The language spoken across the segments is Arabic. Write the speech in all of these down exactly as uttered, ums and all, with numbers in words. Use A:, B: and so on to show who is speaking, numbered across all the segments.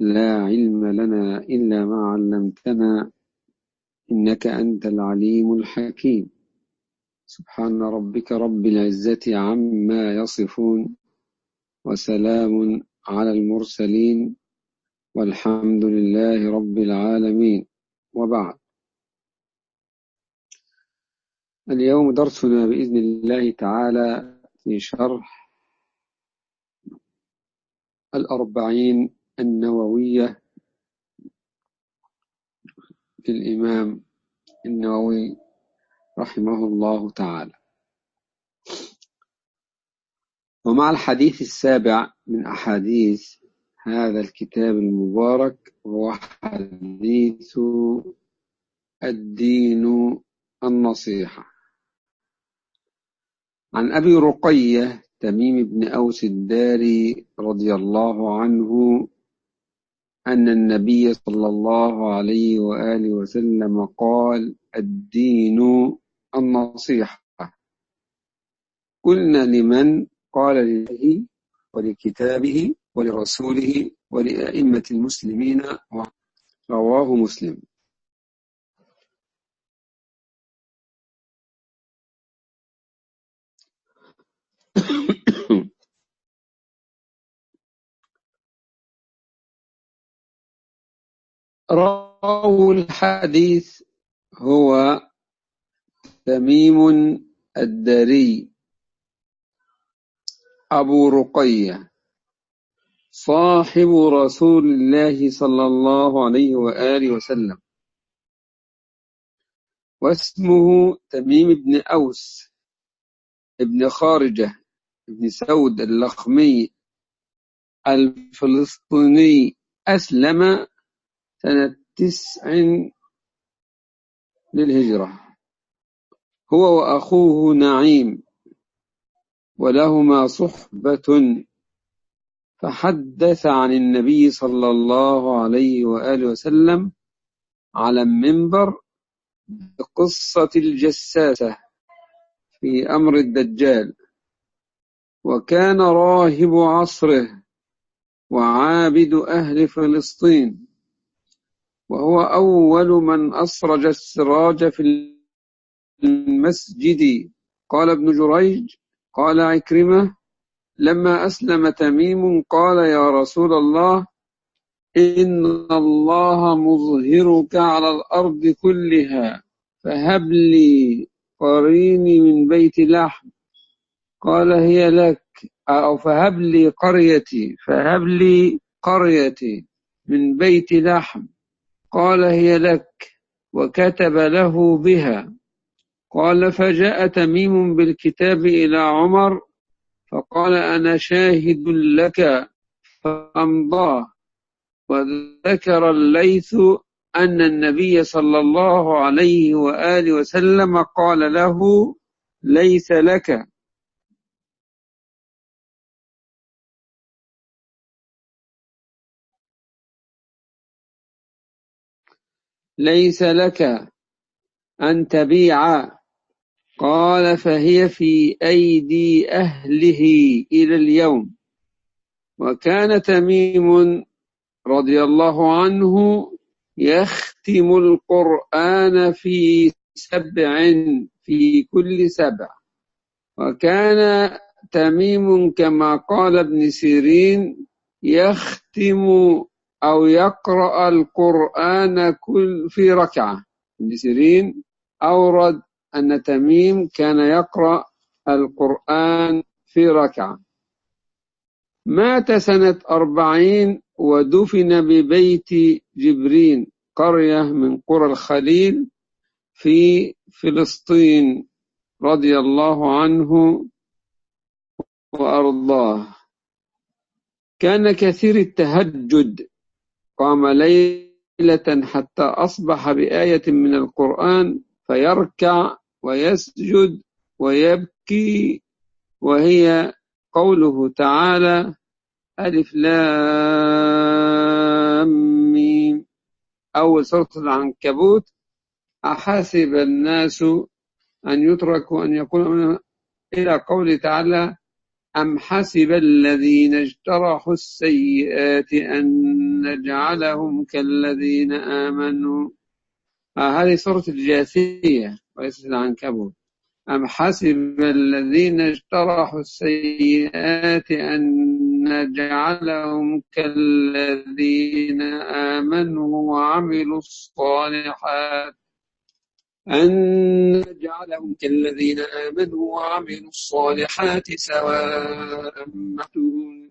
A: لا علم لنا إلا ما علمتنا إنك أنت العليم الحكيم. سبحان ربك رب العزة عما يصفون، وسلام على المرسلين، والحمد لله رب العالمين. وبعد، اليوم درسنا بإذن الله تعالى في شرح الأربعين النووية للإمام النووي رحمه الله تعالى، ومع الحديث السابع من أحاديث هذا الكتاب المبارك، وهو حديث الدين النصيحة. عن أبي رقية تميم بن أوس الداري رضي الله عنه أن النبي صلى الله عليه وآله وسلم قال: الدين النصيحة. قلنا: لمن؟ قال: لله ولكتابه ولرسوله ولأئمة المسلمين. رواه مسلم. راوي الحديث هو تميم الداري أبو رقية صاحب رسول الله صلى الله عليه وآله وسلم، واسمه تميم بن أوس ابن خارجة ابن سود اللخمي الفلسطيني. أسلم سنة تسع للهجرة، هو وأخوه نعيم، ولهما صحبة. فحدث عن النبي صلى الله عليه وآله وسلم على المنبر بقصة الجساسة في أمر الدجال، وكان راهب عصره وعابد أهل فلسطين، وهو أول من أسرج السراج في المسجد. قال ابن جريج: قال عكرمة: لما أسلم تميم قال: يا رسول الله، إن الله مظهرك على الأرض كلها، فهب لي قريني من بيت لحم. قال: هي لك. أو فهب لي قريتي فهب لي قريتي من بيت لحم. قال: هي لك. وكتب له بها. قال: فجاء تميم بالكتاب إلى عمر فقال: أنا شاهد لك، فأمضاه. وذكر الليث أن النبي صلى الله عليه وآله وسلم قال له: ليس لك. ليس لك أن تبيع. قال: فهي في أيدي أهله إلى اليوم. وكان تميم رضي الله عنه يختم القرآن في سبع في كل سبع. وكان تميم كما قال ابن سيرين يختم أو يقرأ القرآن كل في ركعة. ابن سيرين أورد أن تميم كان يقرأ القرآن في ركعة. مات سنة أربعين ودفن ببيت جبرين، قرية من قرى الخليل في فلسطين، رضي الله عنه وأرضاه. كان كثير التهجد، قام ليلة حتى أصبح بآية من القرآن فيركع ويسجد ويبكي، وهي قوله تعالى: ألف لام ميم، أول سورة العنكبوت: أحسب الناس أن يتركوا أن يقولوا، إلى قوله تعالى: أم حسب الذين اجترحوا السيئات أن نجعلهم كالذين آمنوا. آه هذه سورة الجاثية وليست العنكبوت. أم حسب الذين اجترحوا السيئات أن نجعلهم كالذين آمنوا وعملوا الصالحات أن نجعلهم كالذين آمنوا وعملوا الصالحات سواء معهم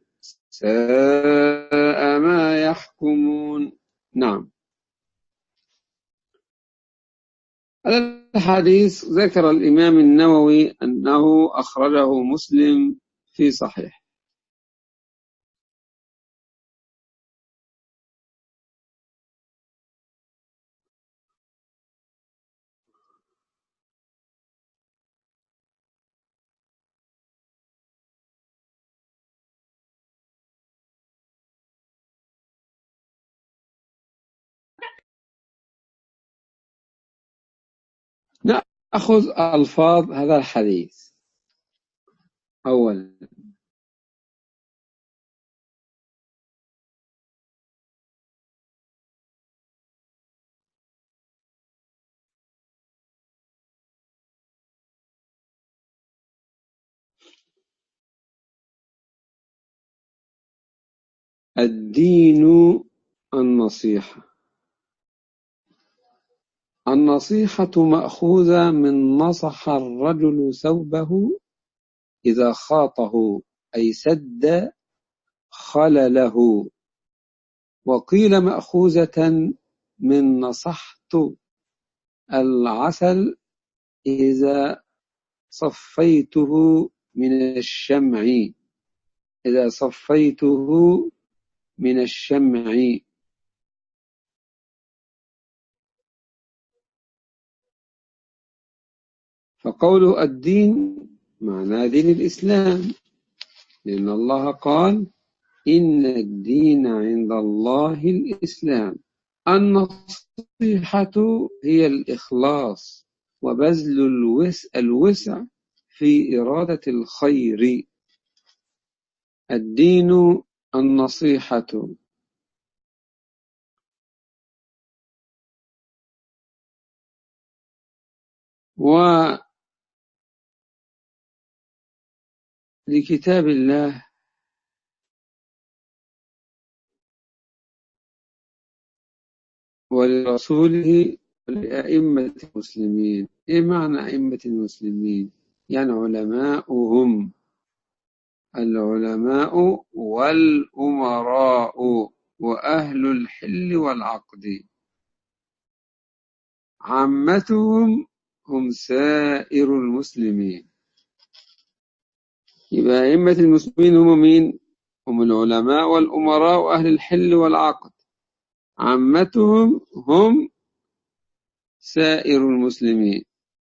A: ساء ما يحكمون. نعم. هذا الحديث ذكر الإمام النووي أنه أخرجه مسلم في صحيح. نأخذ ألفاظ هذا الحديث. أولا، الدين النصيحة. النصيحة مأخوذة من نصح الرجل ثوبه إذا خاطه، أي سد خلله. وقيل مأخوذة من نصحت العسل إذا صفيته من الشمع إذا صفيته من الشمع. فقوله الدين معنى دين الإسلام، لأن الله قال إن الدين عند الله الإسلام. النصيحة هي الإخلاص وبذل الوسع في إرادة الخير. الدين النصيحة. ولكتاب الله ولرسوله ولأئمة المسلمين. إيه معنى أئمة المسلمين؟ يعني علماؤهم، العلماء والأمراء وأهل الحل والعقد. عامتهم هم سائر المسلمين. يبقى أئمة المسلمين هم مين؟ هم العلماء والأمراء وأهل الحل والعقد. عامتهم هم سائر المسلمين.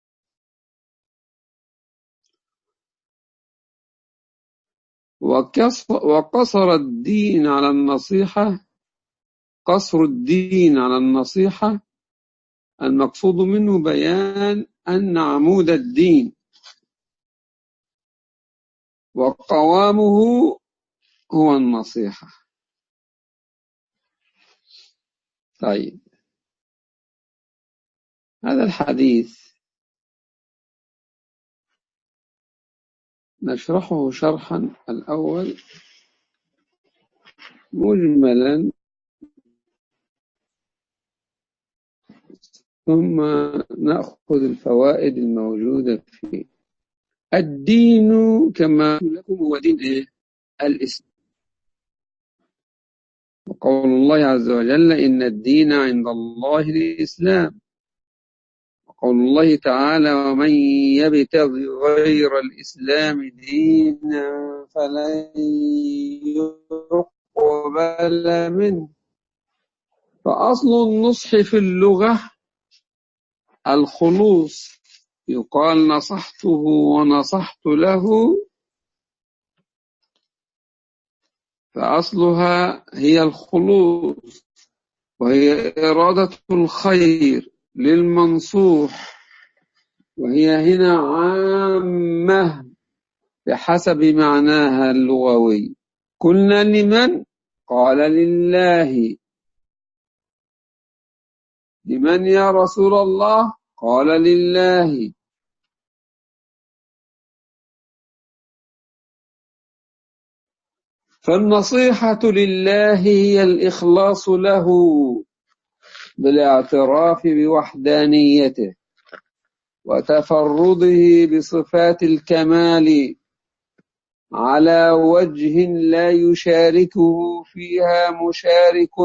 A: وقصر الدين على النصيحة قصر الدين على النصيحة المقصود منه بيان أن عمود الدين وقوامه هو النصيحة. طيب، هذا الحديث نشرحه شرحا الأول مجملا، ثم نأخذ الفوائد الموجودة فيه. الدين كما لكم هو دين إيه؟ الإسلام. وقول الله عز وجل إن الدين عند الله الإسلام. وقول الله تعالى ومن يبتغي غير الإسلام دينا فلن يقبل منه. فأصل النصح في اللغة الخلوص، يقال نصحته ونصحت له، فأصلها هي الخلوص، وهي إرادة الخير للمنصوح، وهي هنا عامة بحسب معناها اللغوي. قلنا لمن؟ قال لله. لمن يا رسول الله؟ قال لله. فالنصيحة لله هي الإخلاص له بالاعتراف بوحدانيته وتفرده بصفات الكمال على وجه لا يشاركه فيها مشارك،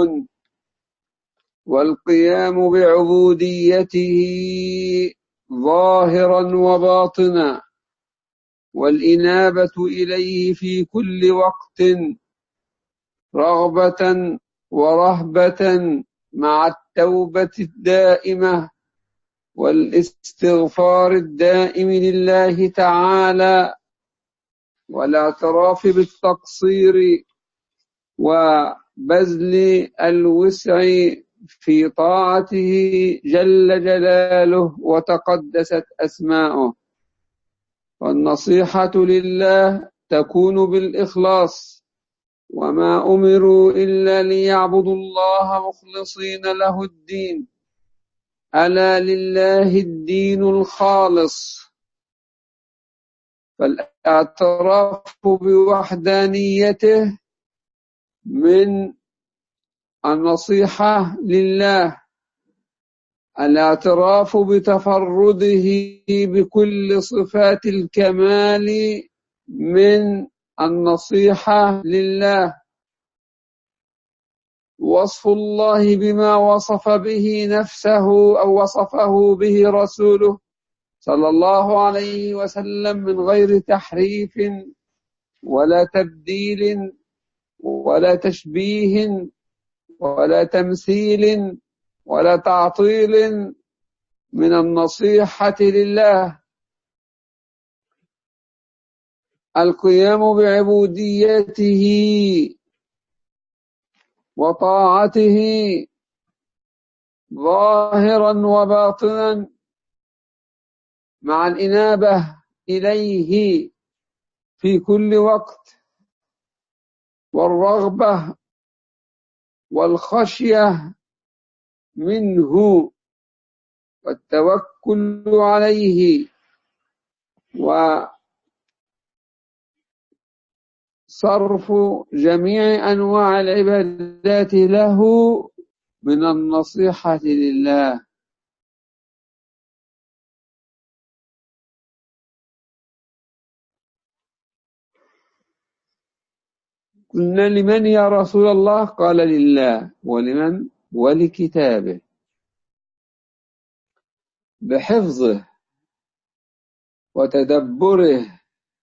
A: والقيام بعبوديته ظاهرا وباطنا، والإنابة إليه في كل وقت رغبة ورهبة مع التوبة الدائمة والاستغفار الدائم لله تعالى، والاعتراف بالتقصير وبذل الوسع في طاعته جل جلاله وتقدست أسماؤه. والنصيحة لله تكون بالإخلاص، وما أمروا إلا ليعبدوا الله مخلصين له الدين، ألا لله الدين الخالص. فالاعتراف بوحدانيته من النصيحة لله، الاعتراف بتفرده بكل صفات الكمال من النصيحة لله، وصف الله بما وصف به نفسه أو وصفه به رسوله صلى الله عليه وسلم من غير تحريف ولا تبديل ولا تشبيه ولا تمثيل ولا تعطيل من النصيحة لله. القيام بعبوديته وطاعته ظاهرا وباطنا مع الإنابة إليه في كل وقت، والرغبة والخشية منه والتوكل عليه، وصرف جميع أنواع العبادات له من النصيحة لله. قلنا لمن يا رسول الله؟ قال لله. ولمن؟ ولكتابه، بحفظه وتدبره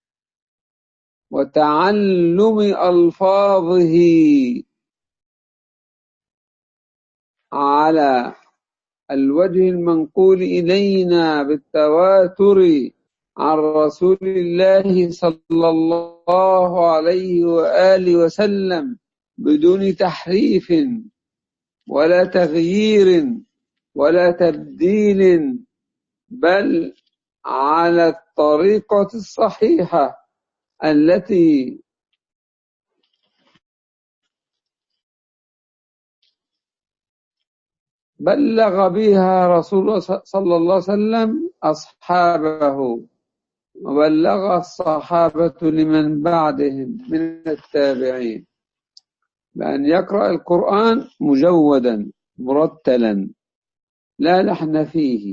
A: وتعلم ألفاظه على الوجه المنقول إلينا بالتواتر عن رسول الله صلى الله عليه وآله وسلم بدون تحريف ولا تغيير ولا تبديل، بل على الطريقة الصحيحة التي بلغ بها رسول الله صلى الله عليه وسلم أصحابه، وبلغ الصحابة لمن بعدهم من التابعين، بأن يقرأ القرآن مجودا مرتلا لا لحن فيه.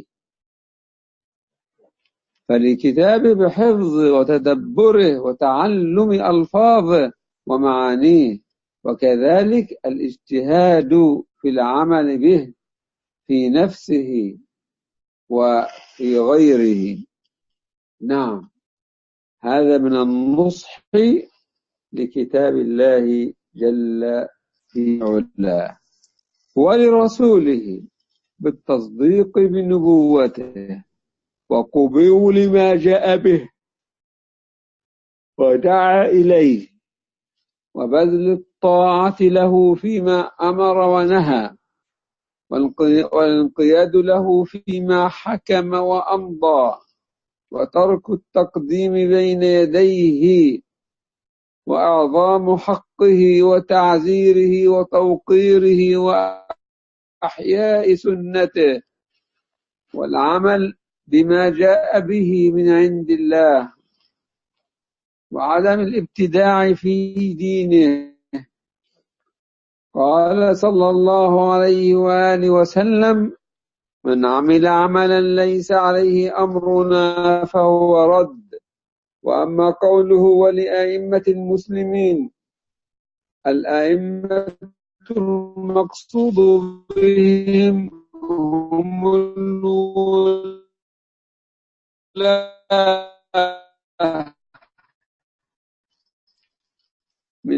A: فالكتاب بحفظه وتدبره وتعلم ألفاظه ومعانيه، وكذلك الاجتهاد في العمل به في نفسه وفي غيره. نعم، هذا من النصح لكتاب الله جل في علاه ولرسوله بالتصديق بنبوته وقبول ما جاء به ودعا إليه، وبذل الطاعة له فيما أمر ونهى، والانقياد له فيما حكم وأمضى، وترك التقديم بين يديه وإعظام حقه وتعزيره وتوقيره وإحياء سنته والعمل بما جاء به من عند الله وعدم الابتداع في دينه. قال صلى الله عليه وآله وسلم: من عمل عملا ليس عليه أمرنا فهو رد. وأما قوله ولأئمة المسلمين، الأئمة المقصود بهم هم الولاة من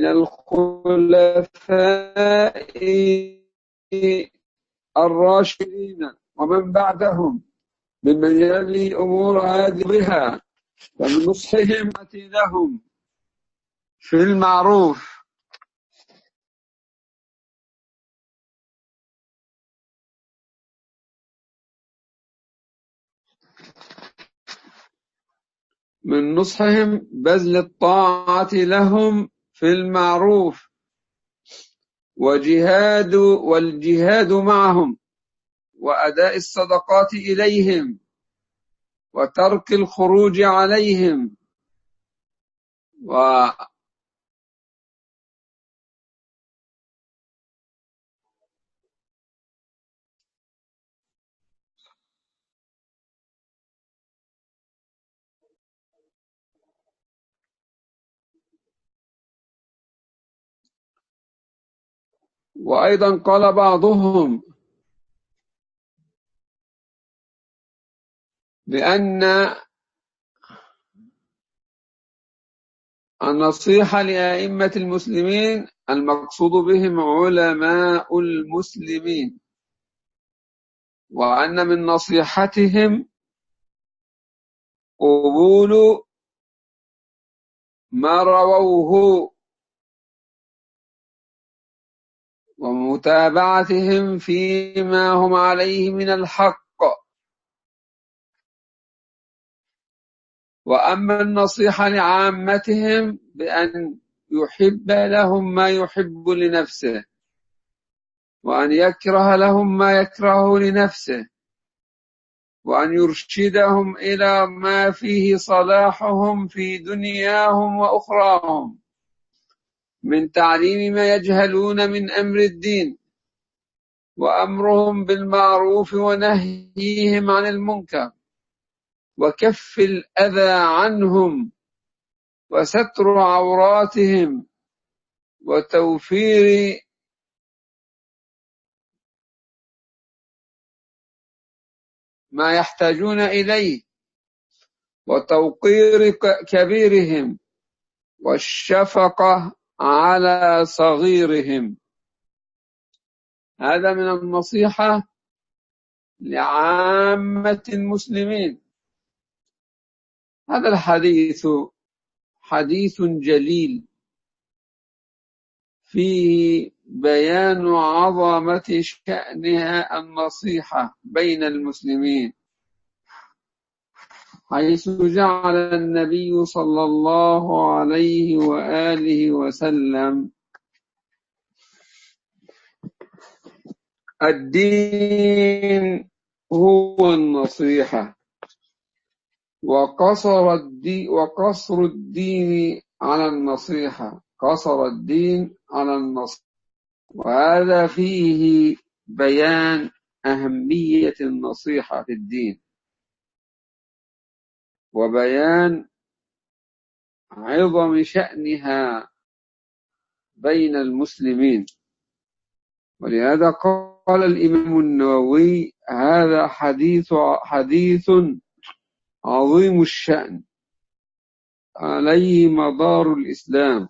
A: الخلفاء الراشدين ومن بعدهم ممن يلي أمور هذه بها، ومن نصحهم لهم في المعروف من نصحهم بذل الطاعة لهم في المعروف وجهاد والجهاد معهم وأداء الصدقات إليهم وترك الخروج عليهم و وأيضا قال بعضهم بأن النصيحة لأئمة المسلمين المقصود بهم علماء المسلمين، وأن من نصيحتهم قبول ما رووه ومتابعتهم فيما هم عليه من الحق. وأما النصيحة لعامتهم بأن يحب لهم ما يحب لنفسه وأن يكره لهم ما يكره لنفسه وأن يرشدهم إلى ما فيه صلاحهم في دنياهم وأخراهم من تعليم ما يجهلون من أمر الدين وأمرهم بالمعروف ونهيهم عن المنكر وكف الأذى عنهم وستر عوراتهم وتوفير ما يحتاجون إليه وتوقير كبيرهم والشفقة على صغيرهم. هذا من النصيحة لعامة المسلمين. هذا الحديث حديث جليل فيه بيان عظمة شأنها النصيحة بين المسلمين، حيث جعل النبي صلى الله عليه وآله وسلم الدين هو النصيحة، وقصر الدين وقصر الدين على النصيحة، قصر الدين على النصيحة. وهذا فيه بيان أهمية النصيحة في الدين وبيان عظم شأنها بين المسلمين. ولهذا قال الإمام النووي: هذا حديث حديث عظيم الشأن عليه مدار الإسلام،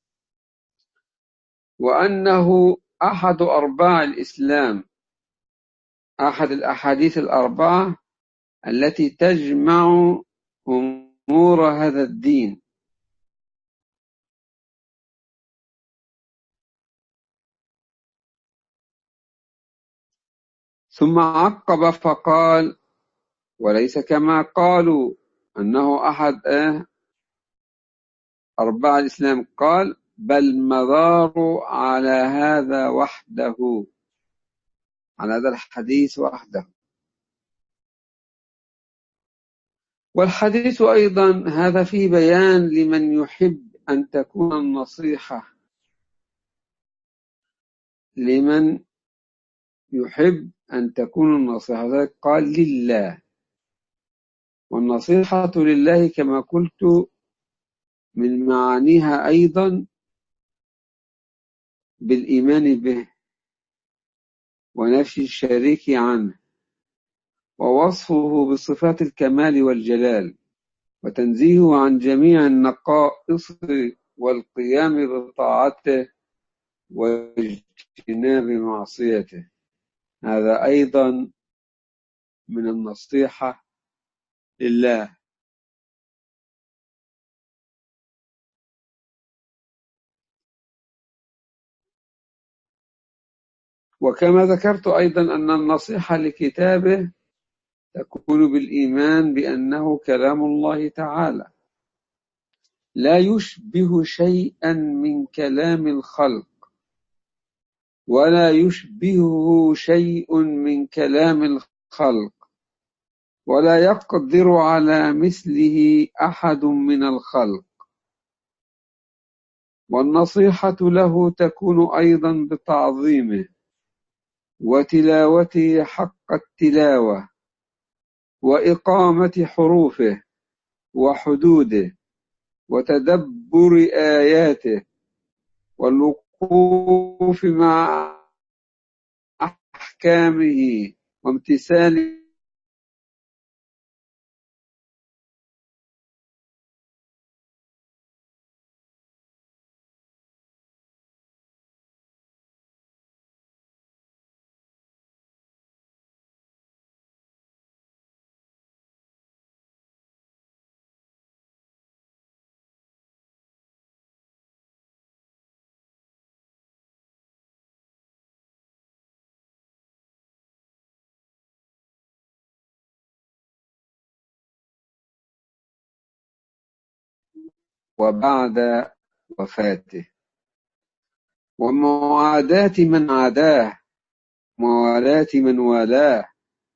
A: وأنه أحد أرباع الإسلام، أحد الأحاديث الأربعة التي تجمع أمور هذا الدين. ثم عقب فقال: وليس كما قالوا أنه أحد أربعة الإسلام، قال بل مدار على هذا وحده، على هذا الحديث وحده. والحديث أيضا هذا فيه بيان لمن يحب أن تكون النصيحة، لمن يحب أن تكون النصيحة قال لله، والنصيحة لله كما قلت من معانيها أيضا بالإيمان به ونفي الشريك عنه، ووصفه بصفات الكمال والجلال، وتنزيهه عن جميع النقائص والقيام بطاعته واجتناب معصيته. هذا أيضا من النصيحة لله. وكما ذكرت أيضا أن النصيحة لكتابه تكون بالإيمان بأنه كلام الله تعالى لا يشبه شيئا من كلام الخلق، ولا يشبهه شيء من كلام الخلق، ولا يقدر على مثله أحد من الخلق. والنصيحة له تكون أيضا بتعظيمه وتلاوته حق التلاوة، وإقامة حروفه وحدوده، وتدبر آياته، والوقوف مع أحكامه، وامتثال وبعد وفاته، ومعاداة من عاداه، موالاة من والاه،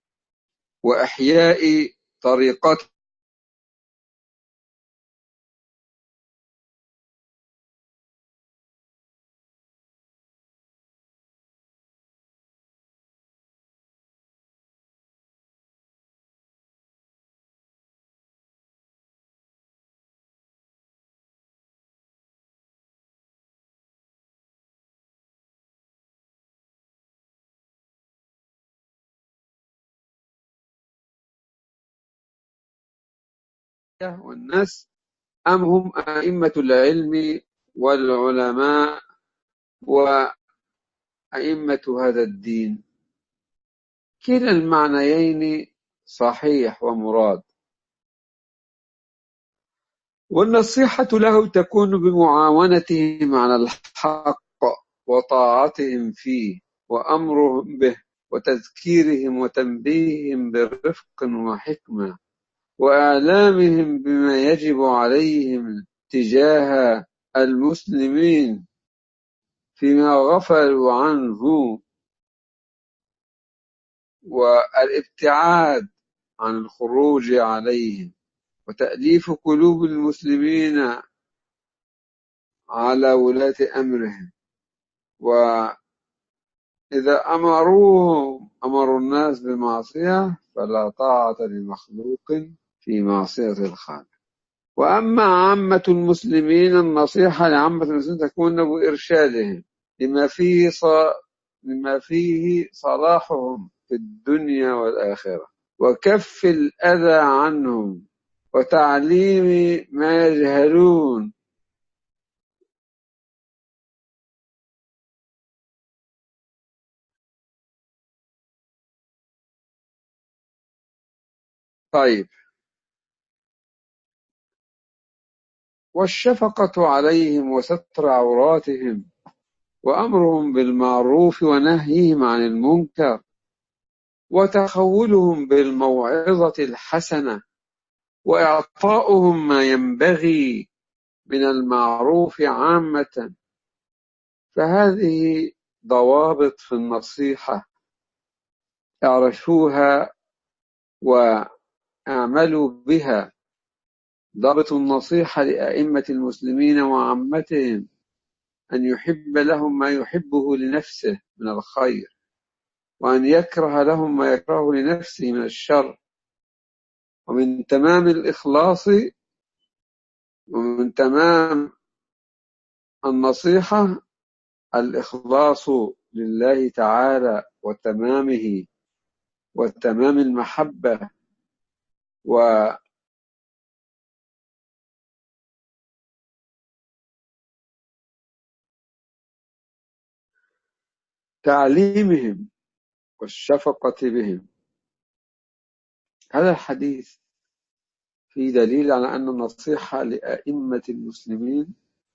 A: وإحياء طريقته والناس، أم هم أئمة العلم والعلماء وأئمة هذا الدين؟ كلا المعنيين صحيح ومراد. والنصيحة له تكون بمعاونتهم على الحق وطاعتهم فيه وأمرهم به، وتذكيرهم وتنبيههم برفق وحكمة، وإعلامهم بما يجب عليهم تجاه المسلمين فيما غفلوا عنه، والابتعاد عن الخروج عليهم، وتأليف قلوب المسلمين على ولاة أمرهم. وإذا أمروهم أمروا الناس بمعصية فلا طاعة لمخلوق في معصية الخالق. وأما عامة المسلمين، النصيحة لعامة المسلمين تكون بإرشادهم لما فيه لما فيه صلاحهم في الدنيا والآخرة، وكف الأذى عنهم، وتعليم ما يجهلون. طيب، والشفقة عليهم وستر عوراتهم، وأمرهم بالمعروف ونهيهم عن المنكر، وتخولهم بالموعظة الحسنة، وإعطاؤهم ما ينبغي من المعروف عامة. فهذه ضوابط في النصيحة، اعرفوها واعملوا بها. ضابط النصيحة لأئمة المسلمين وعامتهم أن يحب لهم ما يحبه لنفسه من الخير، وأن يكره لهم ما يكرهه لنفسه من الشر. ومن تمام الإخلاص ومن تمام النصيحة الإخلاص لله تعالى وتمامه وتمام المحبة وتعليمهم والشفقة بهم. هذا الحديث فيه دليل على أن النصيحة لأئمة المسلمين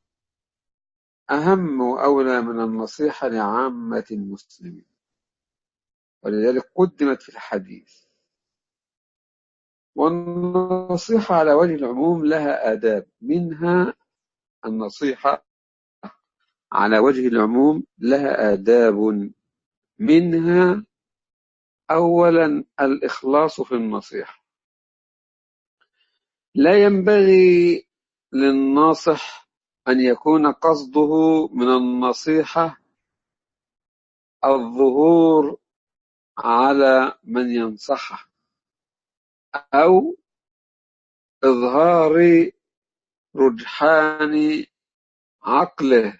A: أهم وأولى من النصيحة لعامة المسلمين، ولذلك قدمت في الحديث. والنصيحة على وجه العموم لها آداب، منها النصيحة على وجه العموم لها آداب، منها أولا الإخلاص في النصيحة. لا ينبغي للناصح أن يكون قصده من النصيحة الظهور على من ينصحه، أو إظهار رجحان عقله،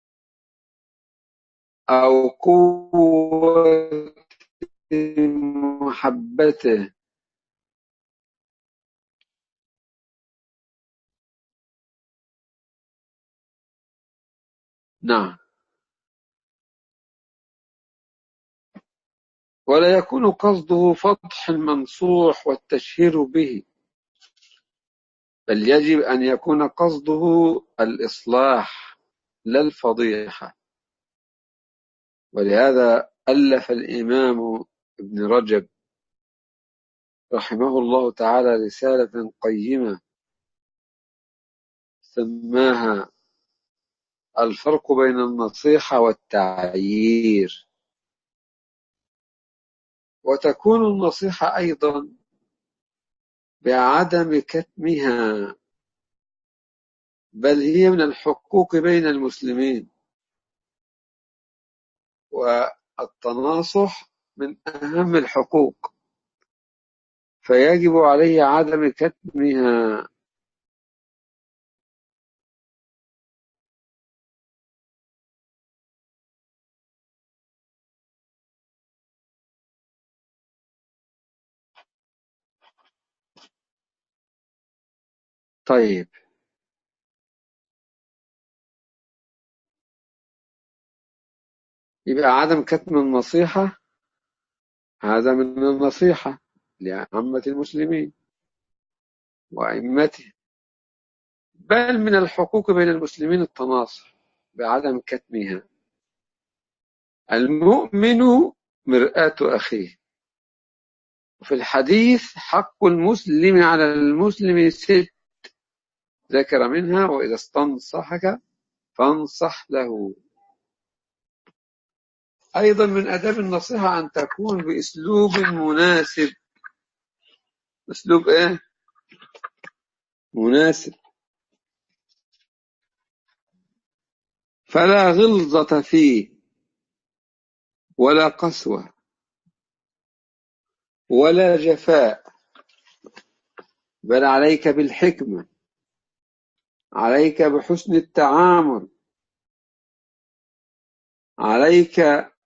A: أو قوة محبته. نعم. ولا يكون قصده فضح المنصوح والتشهير به، بل يجب أن يكون قصده الإصلاح لا الفضيحة. ولهذا ألف الإمام ابن رجب رحمه الله تعالى رسالة قيمة سماها الفرق بين النصيحة والتعيير. وتكون النصيحة أيضا بعدم كتمها، بل هي من الحقوق بين المسلمين، والتناصح من أهم الحقوق، فيجب عليه عدم كتمها. طيب، يبقى عدم كتم النصيحة هذا من النصيحة لعامة المسلمين وأئمته، بل من الحقوق بين المسلمين التناصح بعدم كتمها. المؤمن مرآة أخيه. وفي الحديث حق المسلم على المسلم ست، ذكر منها وإذا استنصحك فانصح له. أيضا من أداب النصيحة أن تكون بأسلوب مناسب. أسلوب إيه؟ مناسب، فلا غلظة فيه ولا قسوة ولا جفاء، بل عليك بالحكمة، عليك بحسن التعامل، عليك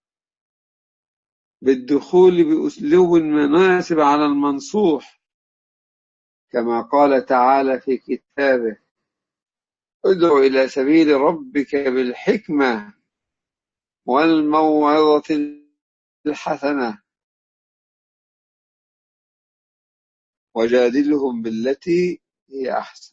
A: بالدخول بأسلوب مناسب على المنصوح، كما قال تعالى في كتابه: ادع إلى سبيل ربك بالحكمة والموعظة الحسنة وجادلهم بالتي هي أحسن.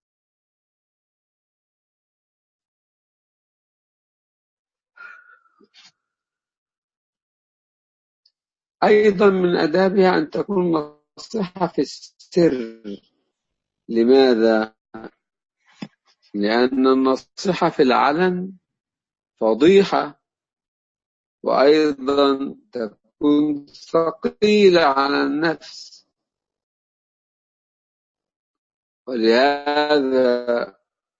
A: أيضا من أدابها أن تكون نصيحة في السر. لماذا؟ لأن النصيحة في العلن فضيحة، وأيضا تكون ثقيلة على النفس. ولهذا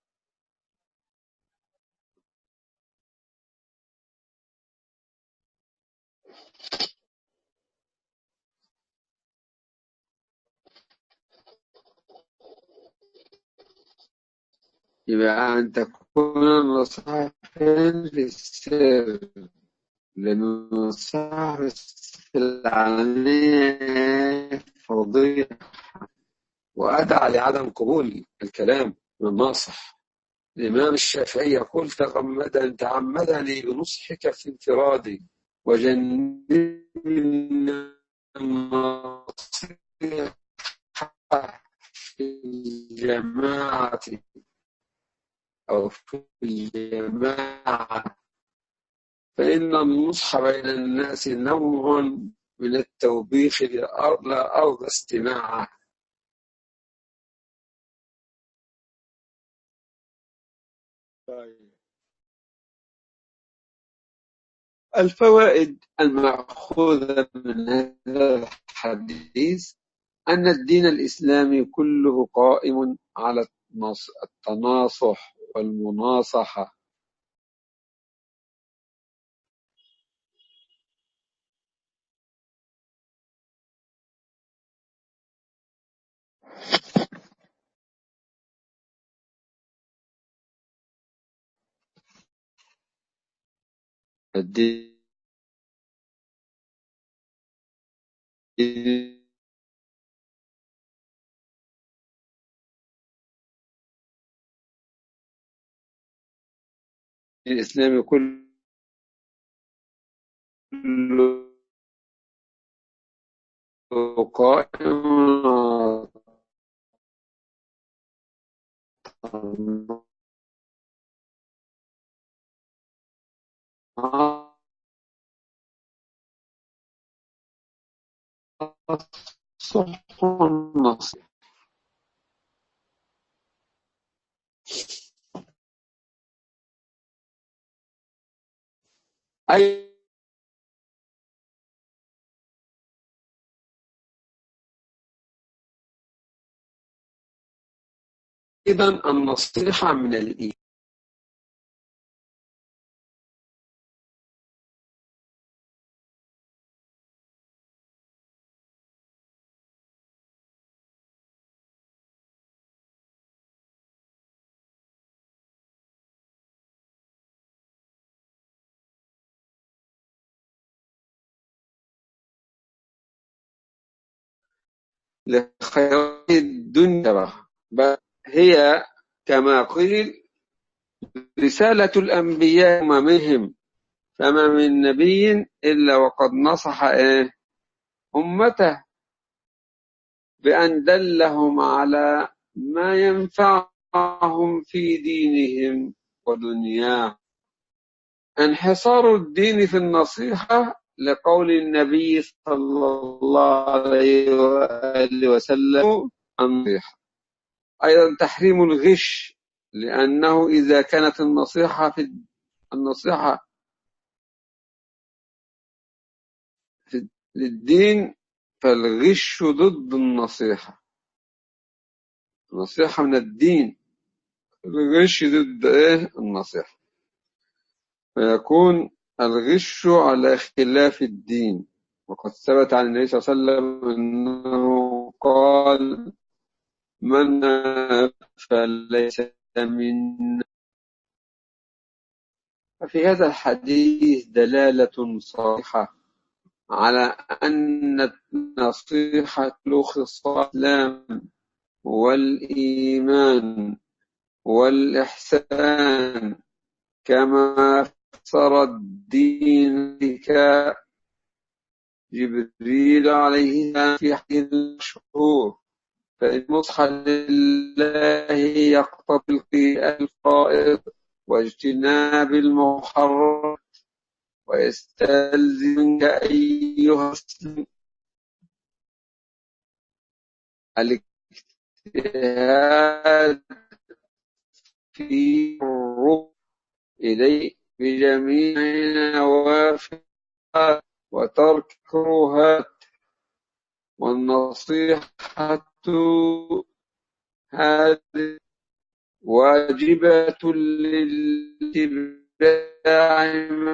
A: يبقى أن تكون النصيحة في السر، لأن النصيحة في العلنية فضيحة وأدعى لعدم قبول الكلام من الناصح. الإمام الشافعي يقول: تغمد تعمدني بنصحك في انفرادي وجنبني النصيحة في الجماعة أو في الجماعة، فإن النصح بين الناس نوع من التوبيخ لا أرضى استماعه. الفوائد المأخوذة من هذا الحديث أن الدين الإسلامي كله قائم على التناصح والمناصحة. الدين الإسلامي كله قائم على الصح والنصيحة. أيضا النصيحة من الإيمان. لخير الدنيا، بل هي كما قيل رسالة الأنبياء أممهم، فما من نبي إلا وقد نصح إيه أمته بأن دلهم على ما ينفعهم في دينهم ودنياهم. انحصار الدين في النصيحة لقول النبي صلى الله عليه وآله وسلم النصيحة. أيضا تحريم الغش، لأنه إذا كانت النصيحة في النصيحة في للدين فالغش ضد النصيحة. النصيحة من الدين، الغش ضد إيه النصيحة، فيكون الغش على خلاف الدين. وقد ثبت عن النبي صلى الله عليه وسلم أنه قال: من فليس منا. ففي هذا الحديث دلالة صريحة على أن النصيحة تلخص الإسلام والإيمان والإحسان، كما فسر الدين جبريل عليه السلام في حديث المشهور: فإن نصح لله يقتضي القيام الفرائض واجتناب المحرم، ويستلزمك أيها المسلم الاجتهاد الركن إليه بجميع نوافل وترك كروهات. والنصيحة هذه واجبة للاتباع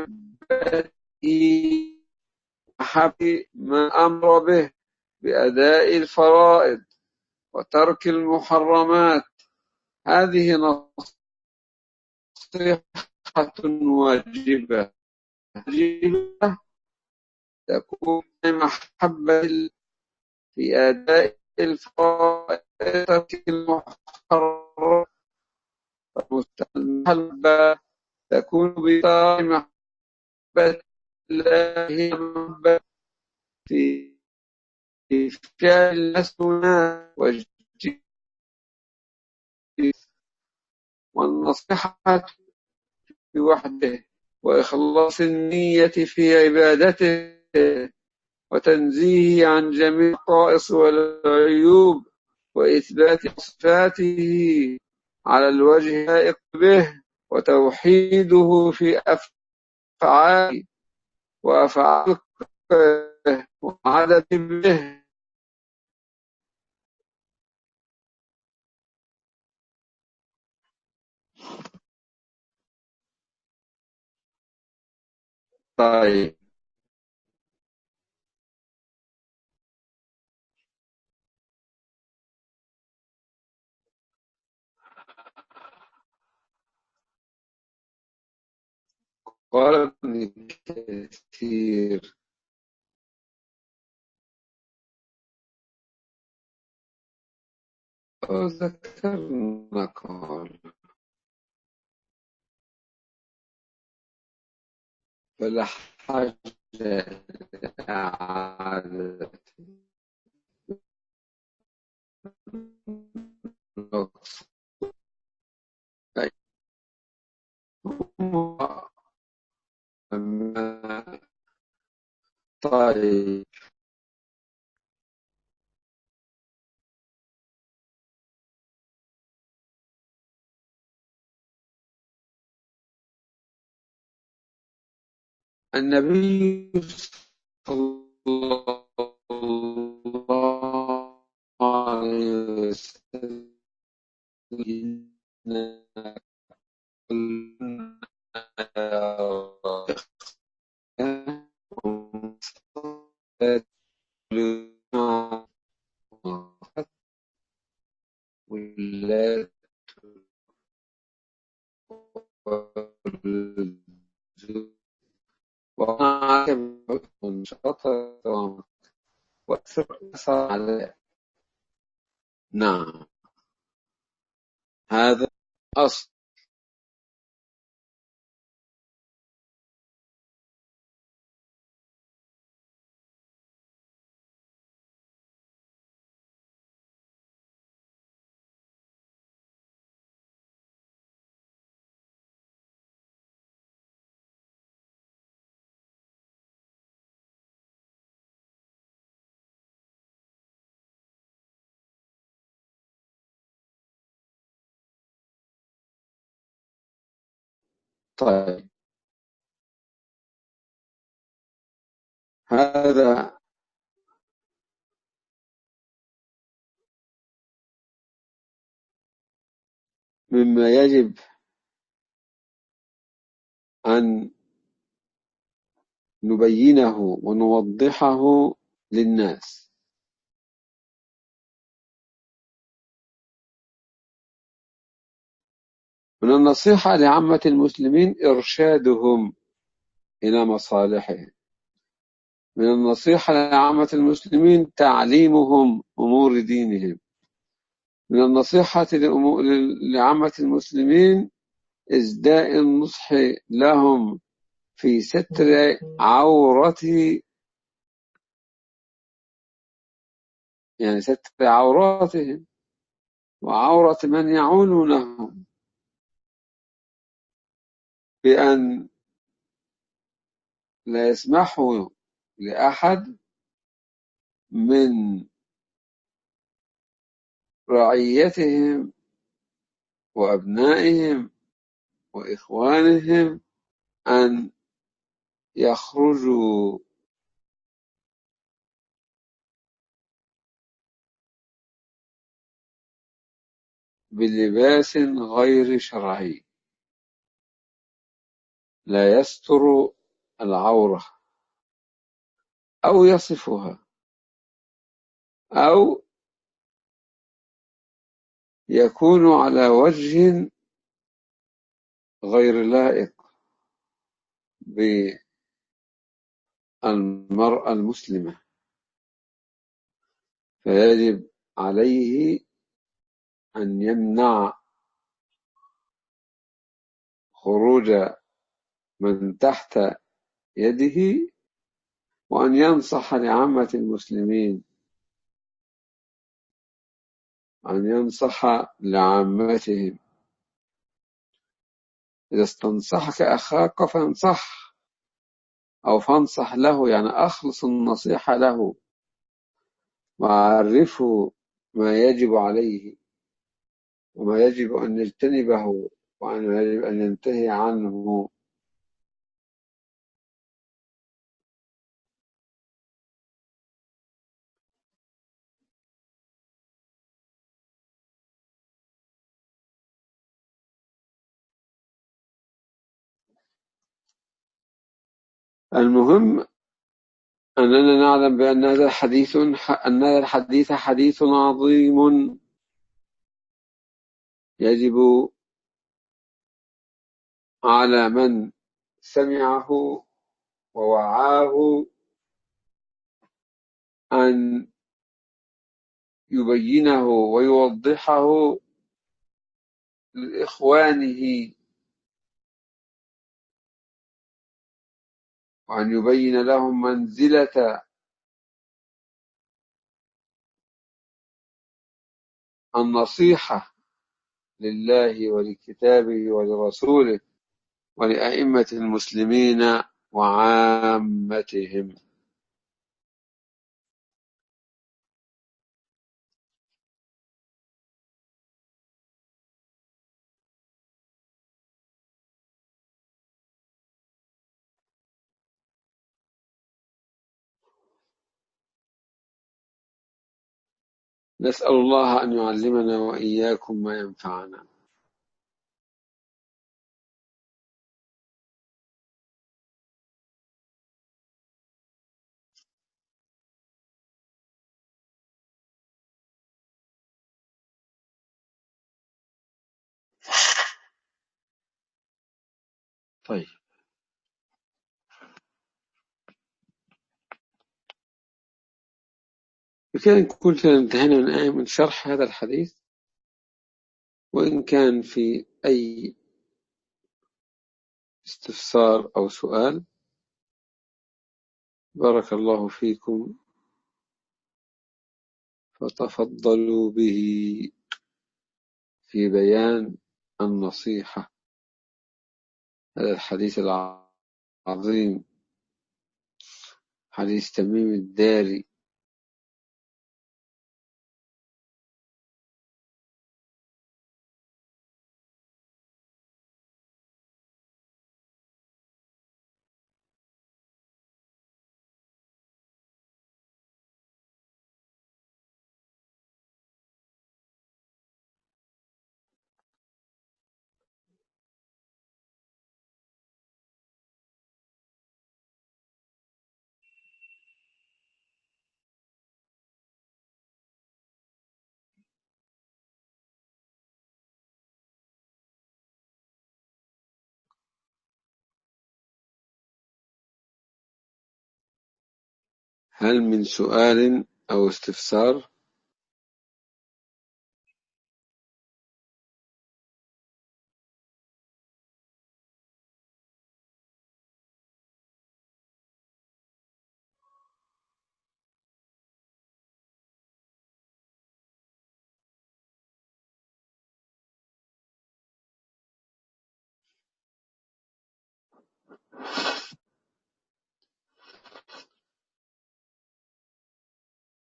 A: محب ما أمر به بأداء الفرائض وترك المحرمات. هذه نصيحة واجبة تكون محبة في أداء الفرائض وترك المحرمات. المحبة تكون بطاعة محبة الله محبة في فعل المسنونات واجتناب والنصيحة بوحده وإخلاص النية في عبادته وتنزيهه عن جميع النقائص والعيوب وإثبات صفاته على الوجه اللائق به وتوحيده في أفعاله وأفعال وعدد به. طيب قال ابن كثير وذكرنا قال فلا حاجة إعادة نقص. طيب النبي صلى الله عليه وسلم وأكثر أثر على. نعم هذا أصل. طيب هذا مما يجب أن نبينه ونوضحه للناس. من النصيحة لعامة المسلمين إرشادهم إلى مصالحهم. من النصيحة لعامة المسلمين تعليمهم أمور دينهم. من النصيحة لعامة المسلمين إزداء النصح لهم في ستر عورة يعني ستر عوراتهم وعورة من يعونونهم، بأن لا يسمحوا لأحد من رعيتهم وأبنائهم وإخوانهم أن يخرجوا بلباس غير شرعي لا يستر العورة أو يصفها أو يكون على وجه غير لائق بالمرأة المسلمة، فيجب عليه أن يمنع خروج من تحت يده، وأن ينصح لعامة المسلمين أن ينصح لعامتهم. إذا استنصحك أخاك فانصح أو فانصح له، يعني أخلص النصيحة له وأعرفه ما يجب عليه وما يجب أن يجتنبه وما يجب أن ينتهي عنه. المهم أننا نعلم بأن هذا الحديث أن هذا الحديث حديث عظيم يجب على من سمعه ووعاه أن يبينه ويوضحه لإخوانه، وأن يبين لهم منزلة النصيحة لله ولكتابه ولرسوله ولأئمة المسلمين وعامتهم. نسأل الله أن يعلمنا وإياكم ما ينفعنا. طيب، بكده نكون انتهينا من من شرح هذا الحديث، وإن كان في أي استفسار أو سؤال بارك الله فيكم فتفضلوا به في بيان النصيحة. هذا الحديث العظيم حديث تميم الداري. هل من سؤال أو استفسار؟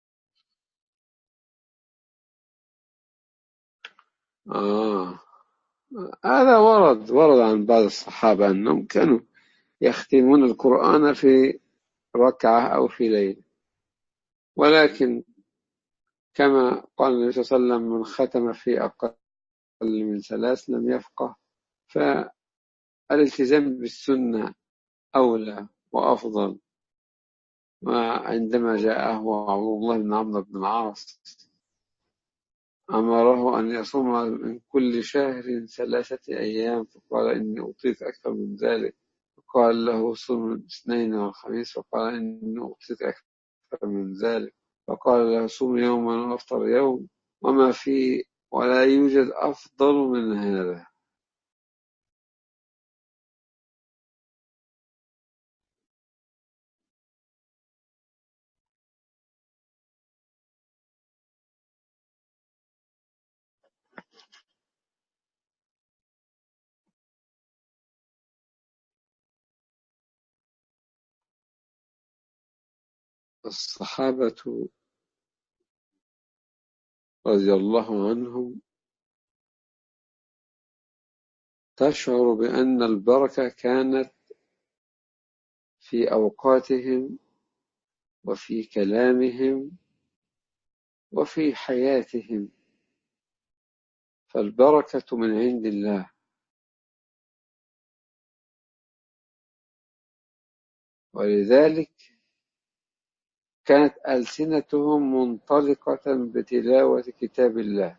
A: آه هذا ورد ورد عن بعض الصحابة أنهم كانوا يختمون القرآن في ركعة أو في ليلة، ولكن كما قال النبي صلى الله عليه وسلم: من ختم في أقل من ثلاث لم يفقه. فالالتزام بالسنة أولى وأفضل. وعندما جاءه عبد الله بن عمرو بن العاص أمره أن يصوم من كل شهر ثلاثة أيام، فقال: إني أوتيت أكثر من ذلك. فقال له: صوم الاثنين والخميس، فقال: إني أوتيت أكثر من ذلك. فقال له: صوم يوما وافطر يوم، وما في ولا يوجد أفضل من هذا. الصحابة رضي الله عنهم تشعر بأن البركة كانت في أوقاتهم وفي كلامهم وفي حياتهم، فالبركة من عند الله. ولذلك كانت ألسنتهم منطلقة بتلاوة كتاب الله،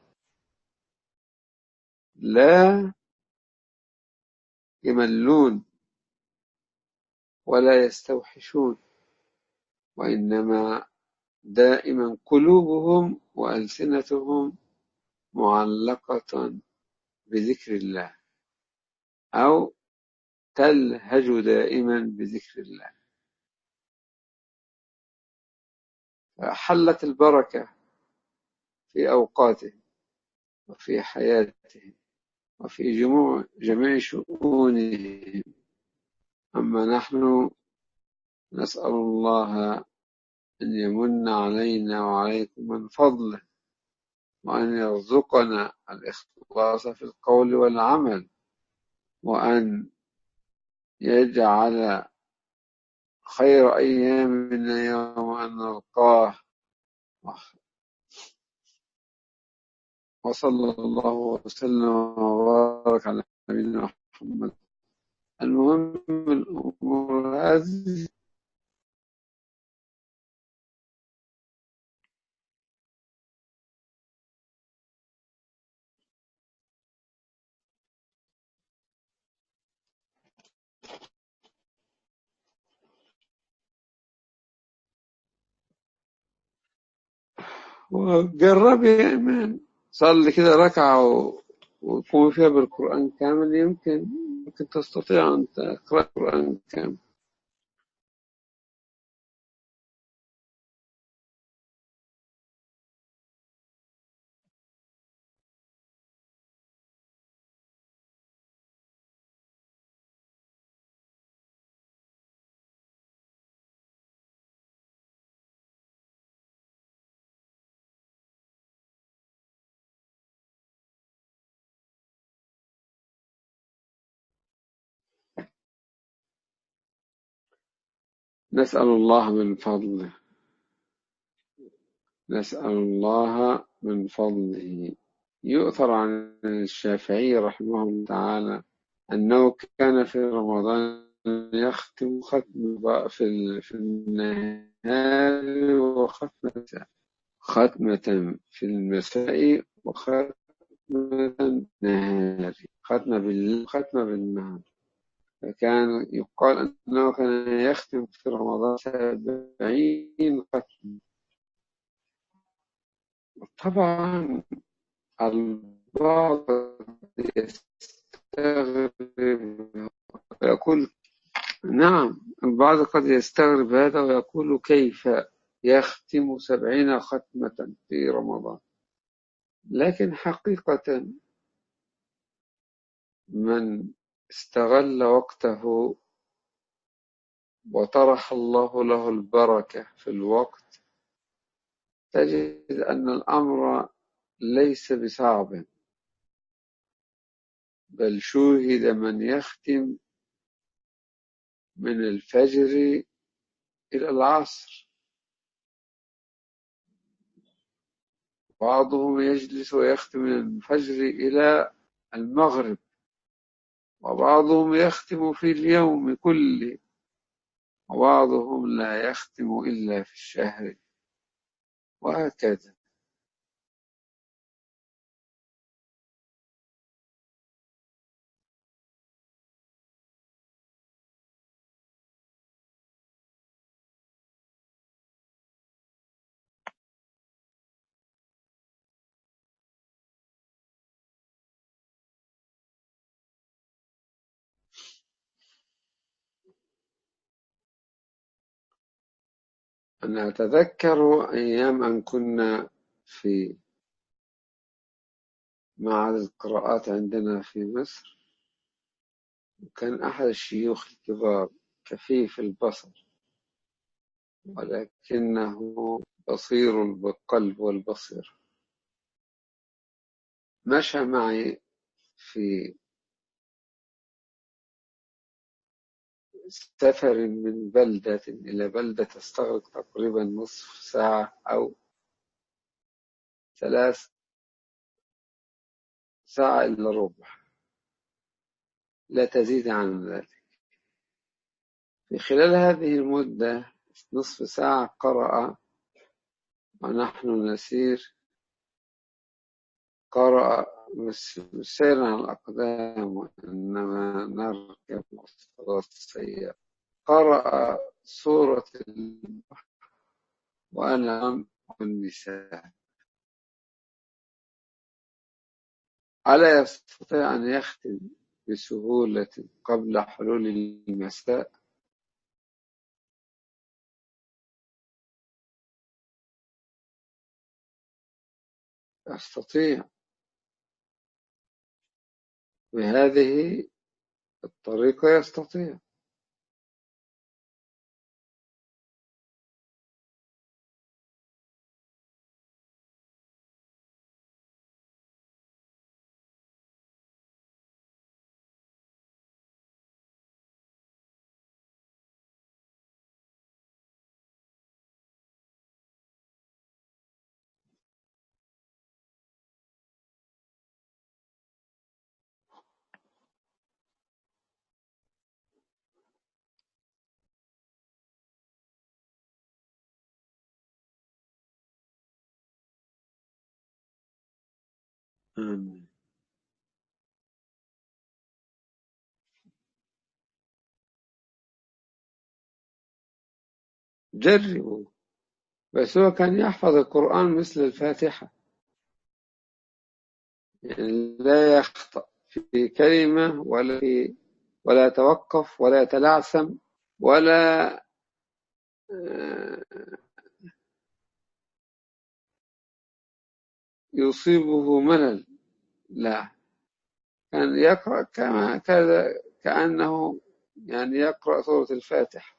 A: لا يملون ولا يستوحشون، وإنما دائما قلوبهم وألسنتهم معلقة بذكر الله، أو تلهج دائما بذكر الله. فحلت البركة في أوقاتهم وفي حياتهم وفي جموع جميع شؤونهم. أما نحن نسأل الله أن يمن علينا وعليكم من فضله، وأن يرزقنا الإخلاص في القول والعمل، وأن يجعل خير أيامنا يوم أن نلقاه. وصلى الله وسلم وبارك على نبينا محمد. المهم الأمور هذه وجربي يا إيمان، صلي كده ركعة و... وقومي فيها بالقرآن كامل، يمكن يمكن تستطيع أن تقرأ القرآن كامل. نسأل الله من فضله نسأل الله من فضله يؤثر عن الشافعي رحمه الله تعالى أنه كان في رمضان يختم ختم في في النهار وختمة ختمة في المساء وختمة نهاري، ختمة بالليل ختمة بالنهار. فكان يقال أنه كان يختم في رمضان سبعين ختمة. طبعا البعض يستغرب ويقول: نعم، البعض قد يستغرب هذا ويقول: كيف يختم سبعين ختمة في رمضان؟ لكن حقيقة من استغل وقته وطرح الله له البركة في الوقت تجد أن الأمر ليس بصعب. بل شوهد من يختم من الفجر إلى العصر، بعضهم يجلس ويختم من الفجر إلى المغرب، وبعضهم يختم في اليوم كله، وبعضهم لا يختم إلا في الشهر، وهكذا. أنا أتذكر أيام أن كنا في معهد القراءات عندنا في مصر، وكان أحد الشيوخ الكبار كفيف البصر ولكنه بصير بالقلب والبصير، مشى معي في سفر من بلدة إلى بلدة تستغرق تقريبا نصف ساعة أو ثلاث ساعة إلا ربع، لا تزيد عن ذلك. في خلال هذه المدة نصف ساعة قرأ ونحن نسير، قرأ مش سيرا على الأقدام وإنما نركب مواصلات سيئة، قرأ سورة البحر وأنا والنساء. ألا يستطيع أن يختم بسهولة قبل حلول المساء؟ يستطيع بهذه الطريقة، يستطيع. آمين. جربوا. بس هو كان يحفظ القرآن مثل الفاتحة، يعني لا يخطأ في كلمة ولا في ولا يتوقف ولا يتلعثم ولا يصيبه ملل، لا، كان يقرأ كما كذا كأنه يعني يقرأ سورة الفاتحة.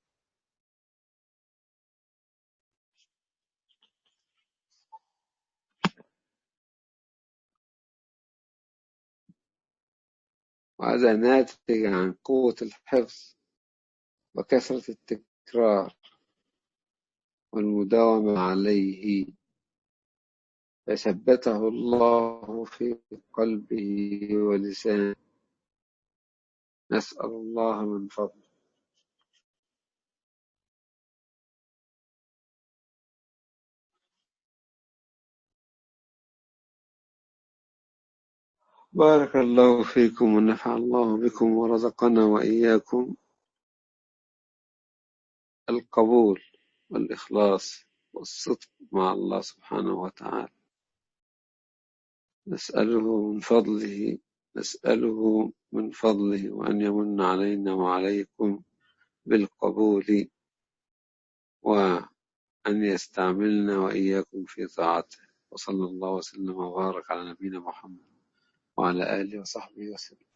A: وهذا ناتج عن قوة الحفظ وكثرة التكرار والمداومة عليه، فثبته الله في قلبه ولسانه. نسأل الله من فضله. بارك الله فيكم ونفع الله بكم ورزقنا وإياكم القبول والإخلاص والصدق مع الله سبحانه وتعالى. نسأله من فضله نسأله من فضله وأن يمن علينا وعليكم بالقبول، وأن يستعملنا وإياكم في طاعته. وصلى الله وسلم وبارك على نبينا محمد وعلى آله وصحبه وسلم.